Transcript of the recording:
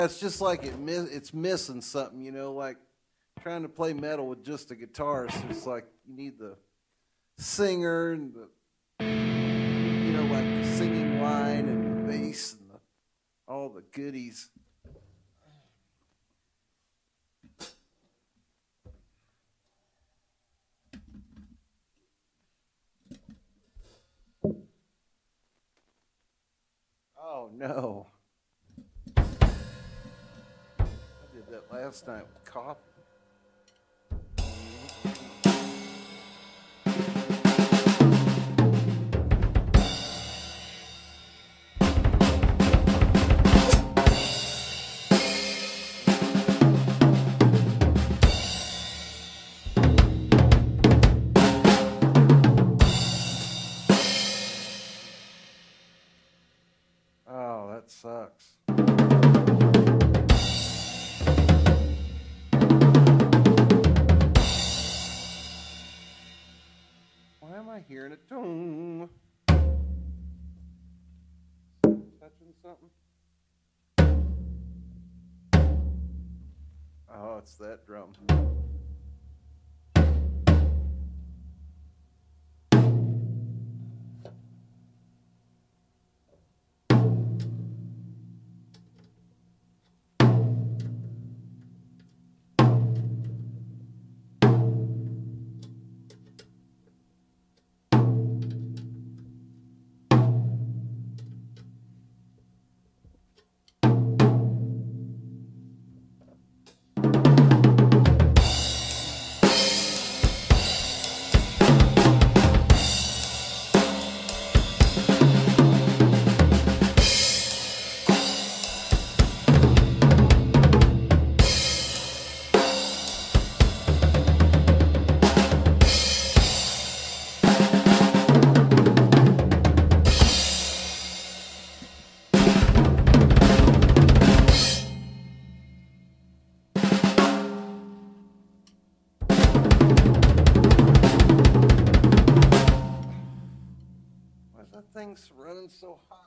It's just like it's missing something, like trying to play metal with just a guitar. So it's like you need the singer and like the singing line and the bass and all the goodies. Oh no. I did that last night with coffee. Oh, that sucks. Why am I hearing a tone? Touching something? Oh, it's that drum. Why is that thing running so hot?